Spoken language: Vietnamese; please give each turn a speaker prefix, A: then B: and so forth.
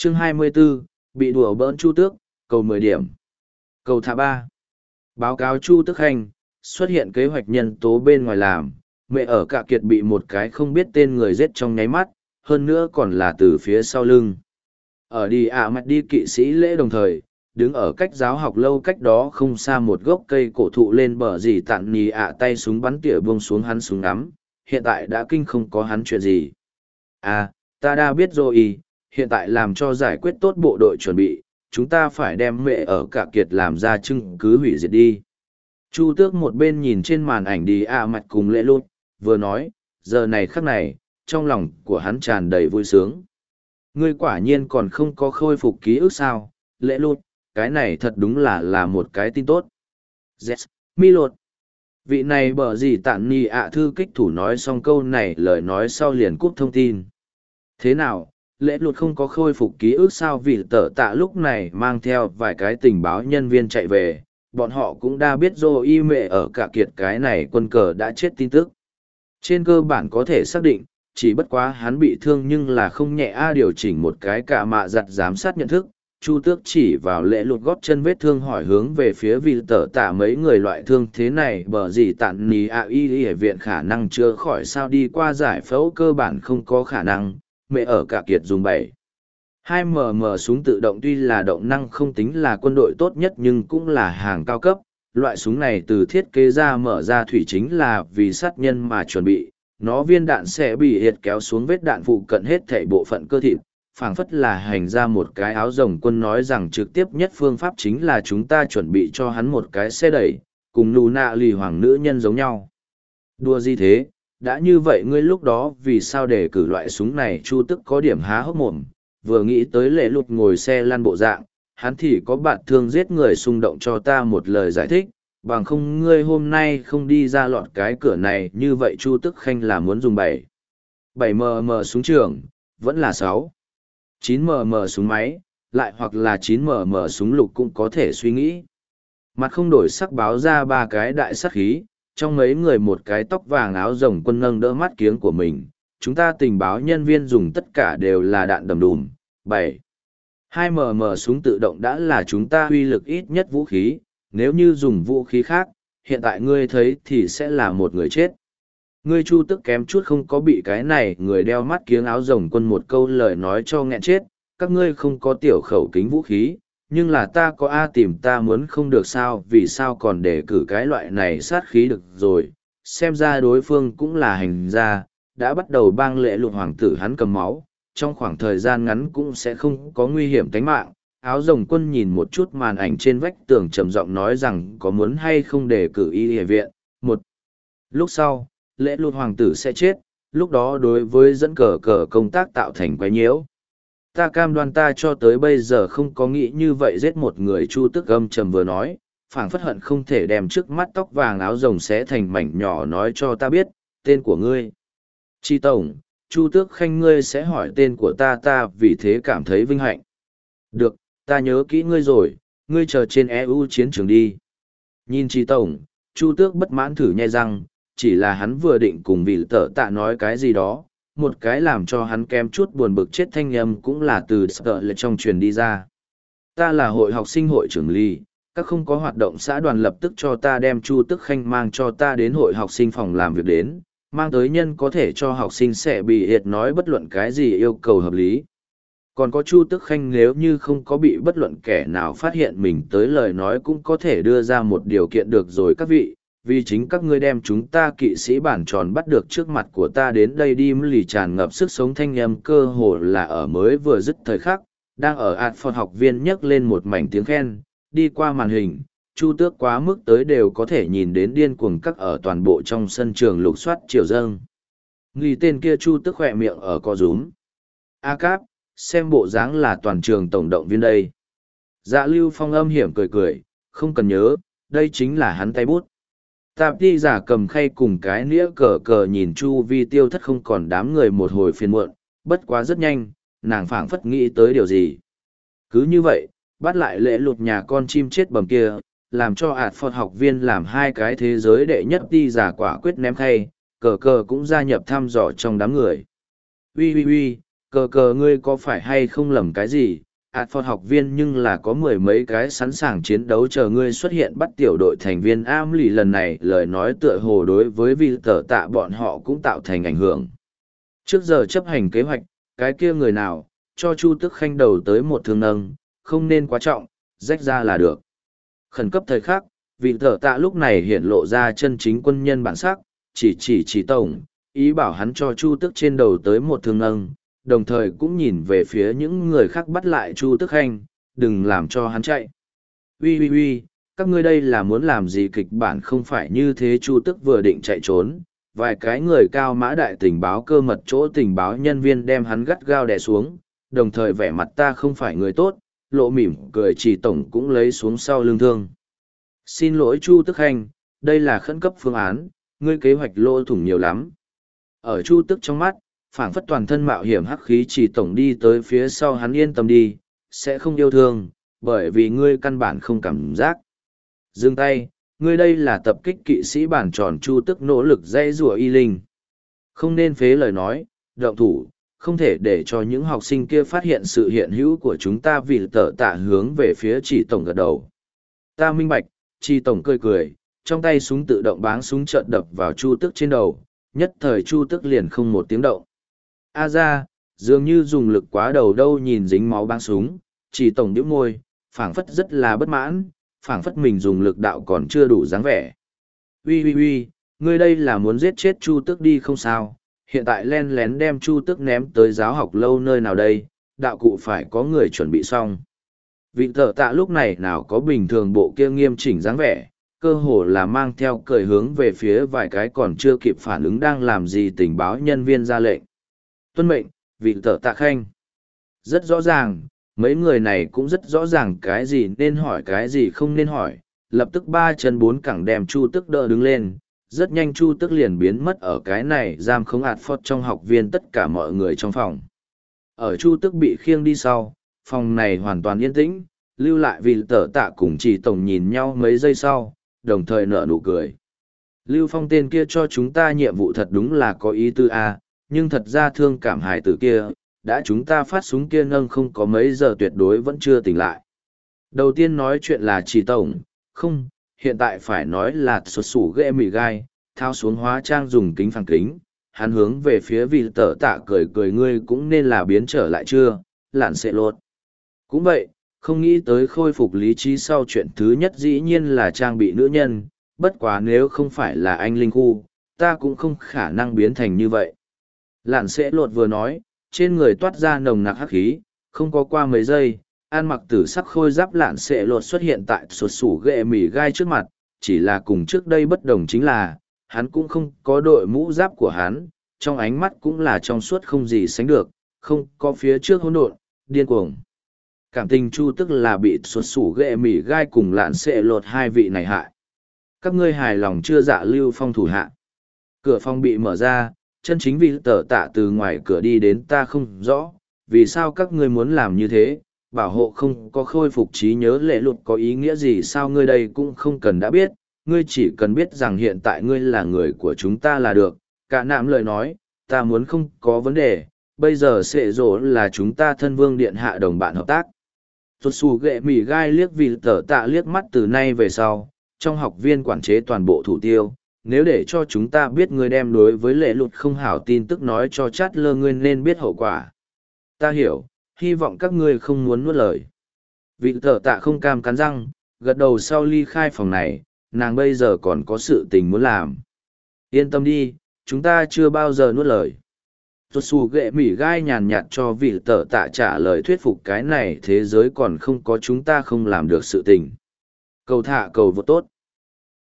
A: Chương 24, bị đùa bỡn Chu Tước, cầu 10 điểm. Cầu thả 3. Báo cáo Chu Tước Khanh, xuất hiện kế hoạch nhân tố bên ngoài làm, mẹ ở Cạ Kiệt bị một cái không biết tên người giết trong nháy mắt, hơn nữa còn là từ phía sau lưng. Ở đi mặt đi kỵ sĩ lễ đồng thời, đứng ở cách giáo học lâu cách đó không xa một gốc cây cổ thụ lên bờ dì tặn nì tay súng bắn tỉa buông xuống hắn súng ngắm, hiện tại đã kinh không có hắn chuyện gì. Ta đã biết rồi, hiện tại làm cho giải quyết tốt bộ đội chuẩn bị, chúng ta phải đem mẹ ở Cạ Kiệt làm ra chứng cứ hủy diệt đi. Chu Tước một bên nhìn trên màn ảnh đi mặt cùng lễ lút, vừa nói, giờ này khắc này, trong lòng của hắn tràn đầy vui sướng. Ngươi quả nhiên còn không có khôi phục ký ức sao, lễ lút, cái này thật đúng là một cái tin tốt. Yes, mi lột. Vị này bở gì tạn nì thư kích thủ nói xong câu này lời nói sau liền cúp thông tin. Thế nào, lễ lụt không có khôi phục ký ức sao vì tờ tạ lúc này mang theo vài cái tình báo nhân viên chạy về, bọn họ cũng đã biết rồi y mẹ ở Cạ Kiệt cái này quân cờ đã chết tin tức. Trên cơ bản có thể xác định, chỉ bất quá hắn bị thương nhưng là không nhẹ điều chỉnh một cái cả mạ giặt giám sát nhận thức. Chu Tước chỉ vào lễ lụt gót chân vết thương hỏi hướng về phía vì tờ tạ mấy người loại thương thế này bờ gì tạn nì y viện khả năng chưa khỏi sao đi qua giải phẫu cơ bản không có khả năng, mẹ ở Cạ Kiệt dùng 2mm súng tự động tuy là động năng không tính là quân đội tốt nhất nhưng cũng là hàng cao cấp. Loại súng này từ thiết kế ra mở ra thủy chính là vì sát nhân mà chuẩn bị, nó viên đạn sẽ bị hiệt kéo xuống vết đạn phụ cận hết thảy bộ phận cơ thịt, phảng phất là hành ra một cái áo rồng quân nói rằng trực tiếp nhất phương pháp chính là chúng ta chuẩn bị cho hắn một cái xe đẩy, cùng nù nạ lì hoàng nữ nhân giống nhau. Đùa gì thế, đã như vậy ngươi lúc đó vì sao để cử loại súng này Chu Tức có điểm há hốc mồm, vừa nghĩ tới lễ lụt ngồi xe lăn bộ dạng, hắn thì có bạn thương giết người xung động cho ta một lời giải thích, bằng không ngươi hôm nay không đi ra lọt cái cửa này như vậy Chu Tức Khanh là muốn dùng 7mm súng trường, vẫn là 9mm súng máy, lại hoặc là 9mm súng lục cũng có thể suy nghĩ. Mặt không đổi sắc báo ra ba cái đại sát khí, trong mấy người một cái tóc vàng áo rồng quân nâng đỡ mắt kiếng của mình, chúng ta tình báo nhân viên dùng tất cả đều là đạn đầm đùm. 2mm súng tự động đã là chúng ta uy lực ít nhất vũ khí, nếu như dùng vũ khí khác, hiện tại ngươi thấy thì sẽ là một người chết. Ngươi Chu Tức kém chút không có bị cái này người đeo mắt kiếng áo rồng quân một câu lời nói cho nghẹn chết, các ngươi không có tiểu khẩu kính vũ khí, nhưng là ta có tìm ta muốn không được sao, vì sao còn để cử cái loại này sát khí được rồi, xem ra đối phương cũng là hành gia, đã bắt đầu bang lễ lụt hoàng tử hắn cầm máu, trong khoảng thời gian ngắn cũng sẽ không có nguy hiểm tính mạng. Áo rồng quân nhìn một chút màn ảnh trên vách tường trầm giọng nói rằng có muốn hay không đề cử y hệ viện. Lúc sau, lễ lụt hoàng tử sẽ chết, lúc đó đối với dẫn cờ công tác tạo thành quái nhiễu. Ta cam đoan ta cho tới bây giờ không có nghĩ như vậy giết một người. Chu Tức âm trầm vừa nói, phảng phất hận không thể đem trước mắt tóc vàng áo rồng xé thành mảnh nhỏ nói cho ta biết, tên của ngươi. Chi tổng, Chu Tước Khanh ngươi sẽ hỏi tên của ta vì thế cảm thấy vinh hạnh. Được, ta nhớ kỹ ngươi rồi, ngươi chờ trên EU chiến trường đi. Nhìn Chi tổng, Chu Tước bất mãn thử nhai răng, chỉ là hắn vừa định cùng vị tở tạ nói cái gì đó, một cái làm cho hắn kém chút buồn bực chết thanh âm cũng là từ sợ lệ trong truyền đi ra. Ta là hội học sinh hội trưởng Ly, các không có hoạt động xã đoàn lập tức cho ta đem Chu Tức Khanh mang cho ta đến hội học sinh phòng làm việc đến, mang tới nhân có thể cho học sinh sẽ bị hiệt nói bất luận cái gì yêu cầu hợp lý. Còn có Chu Tức Khanh nếu như không có bị bất luận kẻ nào phát hiện mình tới lời nói cũng có thể đưa ra một điều kiện được rồi các vị, vì chính các ngươi đem chúng ta kỵ sĩ bản tròn bắt được trước mặt của ta đến đây đi lì tràn ngập sức sống thanh âm cơ hồ là ở mới vừa dứt thời khắc, đang ở Adford học viên nhấc lên một mảnh tiếng khen, đi qua màn hình, Chu Tước quá mức tới đều có thể nhìn đến điên cuồng các ở toàn bộ trong sân trường lục soát chiều dâng. Nghi tên kia Chu Tước khỏe miệng ở co rúm. A Cáp, xem bộ dáng là toàn trường tổng động viên đây. Dạ Lưu Phong âm hiểm cười cười, không cần nhớ, đây chính là hắn tay bút. Tạp đi giả cầm khay cùng cái nĩa cờ nhìn chu vi tiêu thất không còn đám người một hồi phiền muộn, bất quá rất nhanh, nàng phảng phất nghĩ tới điều gì. Cứ như vậy, bắt lại lễ lụt nhà con chim chết bầm kia, làm cho Adford học viên làm hai cái thế giới đệ nhất đi giả quả quyết ném khay, cờ cũng gia nhập thăm dò trong đám người. Ui, Cờ cờ ngươi có phải hay không lầm cái gì, Phật học viên nhưng là có mười mấy cái sẵn sàng chiến đấu chờ ngươi xuất hiện bắt tiểu đội thành viên am lì lần này lời nói tựa hồ đối với vị tờ tạ bọn họ cũng tạo thành ảnh hưởng. Trước giờ chấp hành kế hoạch, cái kia người nào, cho Chu Tức Khanh đầu tới một thương nâng, không nên quá trọng, rách ra là được. Khẩn cấp thời khắc, vị tờ tạ lúc này hiện lộ ra chân chính quân nhân bản sắc, chỉ tổng, ý bảo hắn cho Chu Tức trên đầu tới một thương nâng, đồng thời cũng nhìn về phía những người khác bắt lại Chu Tức Khanh, đừng làm cho hắn chạy. Uy, các ngươi đây là muốn làm gì kịch bản không phải như thế. Chu Tức vừa định chạy trốn, vài cái người cao mã đại tình báo cơ mật chỗ tình báo nhân viên đem hắn gắt gao đè xuống, đồng thời vẻ mặt ta không phải người tốt, lộ mỉm cười chỉ tổng cũng lấy xuống sau lưng thương. Xin lỗi Chu Tức Khanh, đây là khẩn cấp phương án, ngươi kế hoạch lỗ thủng nhiều lắm. Ở Chu Tức trong mắt, phảng phất toàn thân mạo hiểm hắc khí chỉ tổng đi tới phía sau hắn yên tâm đi, sẽ không yêu thương, bởi vì ngươi căn bản không cảm giác. Dừng tay, ngươi đây là tập kích kỵ sĩ bản tròn. Chu Tức nỗ lực dây rùa y linh. Không nên phế lời nói, động thủ, không thể để cho những học sinh kia phát hiện sự hiện hữu của chúng ta. Vì tờ tạ hướng về phía chỉ tổng gật đầu. Ta minh bạch, chỉ tổng cười, trong tay súng tự động báng súng chợt đập vào Chu Tức trên đầu, nhất thời Chu Tức liền không một tiếng động. A ra, dường như dùng lực quá đầu đâu. Nhìn dính máu băng súng, chỉ tổng nhíu môi, phảng phất rất là bất mãn, phảng phất mình dùng lực đạo còn chưa đủ dáng vẻ. Uy, ngươi đây là muốn giết chết Chu Tức đi không sao, hiện tại len lén đem Chu Tức ném tới giáo học lâu nơi nào đây, đạo cụ phải có người chuẩn bị xong. Vị tờ tạ lúc này nào có bình thường bộ kia nghiêm chỉnh dáng vẻ, cơ hồ là mang theo cười hướng về phía vài cái còn chưa kịp phản ứng đang làm gì tình báo nhân viên ra lệnh. Tuân mệnh, vị tờ tạ khanh. Rất rõ ràng, mấy người này cũng rất rõ ràng cái gì nên hỏi cái gì không nên hỏi, lập tức ba chân bốn cẳng đem Chu Tức đỡ đứng lên. Rất nhanh Chu Tức liền biến mất ở cái này giam không ạt phót trong học viên tất cả mọi người trong phòng. Ở Chu Tức bị khiêng đi sau, phòng này hoàn toàn yên tĩnh, lưu lại vị tờ tạ cùng chỉ tổng nhìn nhau mấy giây sau, đồng thời nở nụ cười. Lưu Phong tên kia cho chúng ta nhiệm vụ thật đúng là có ý tư a, nhưng thật ra thương cảm hài tử kia, đã chúng ta phát súng kia nâng không có mấy giờ tuyệt đối vẫn chưa tỉnh lại. Đầu tiên nói chuyện là chỉ tổng, không, hiện tại phải nói là xuất sủ ghê mì gai, thao xuống hóa trang dùng kính phản kính, hắn hướng về phía vị tờ tạ cười ngươi cũng nên là biến trở lại chưa, lạn sẽ lột. Cũng vậy, không nghĩ tới khôi phục lý trí sau chuyện thứ nhất dĩ nhiên là trang bị nữ nhân, bất quá nếu không phải là anh linh khu, ta cũng không khả năng biến thành như vậy. Lạn sẽ lột vừa nói, trên người toát ra nồng nặc hắc khí, không có qua mấy giây, ăn mặc tử sắc khôi giáp lạn sẽ lột xuất hiện tại sột sủ ghệ mì gai trước mặt, chỉ là cùng trước đây bất đồng chính là, hắn cũng không có đội mũ giáp của hắn, trong ánh mắt cũng là trong suốt không gì sánh được, không có phía trước hỗn độn, điên cuồng. Cảm tình Chu Tức là bị sột sủ ghệ mì gai cùng lạn sẽ lột hai vị này hại. Các ngươi hài lòng chưa? Dạ Lưu Phong thủ hạ. Cửa phòng bị mở ra, chân chính vì tờ tạ từ ngoài cửa đi đến. Ta không rõ, vì sao các ngươi muốn làm như thế, bảo hộ không có khôi phục trí nhớ lệ lụt có ý nghĩa gì sao? Ngươi đây cũng không cần đã biết, ngươi chỉ cần biết rằng hiện tại ngươi là người của chúng ta là được. Cả nạm lời nói, ta muốn không có vấn đề, bây giờ sẽ rổ là chúng ta thân vương điện hạ đồng bạn hợp tác. Tuột xù ghệ mỉ gai liếc vì tờ tạ liếc mắt từ nay về sau, trong học viên quản chế toàn bộ thủ tiêu. Nếu để cho chúng ta biết ngươi đem đối với lệ lụt không hảo tin tức nói cho chát lơ ngươi nên biết hậu quả. Ta hiểu, hy vọng các ngươi không muốn nuốt lời. Vị tờ tạ không cam cắn răng, gật đầu sau ly khai phòng này, nàng bây giờ còn có sự tình muốn làm. Yên tâm đi, chúng ta chưa bao giờ nuốt lời. Tuột xù ghệ mỉ gai nhàn nhạt cho vị tờ tạ trả lời thuyết phục cái này thế giới còn không có chúng ta không làm được sự tình. Cầu thả cầu vô tốt.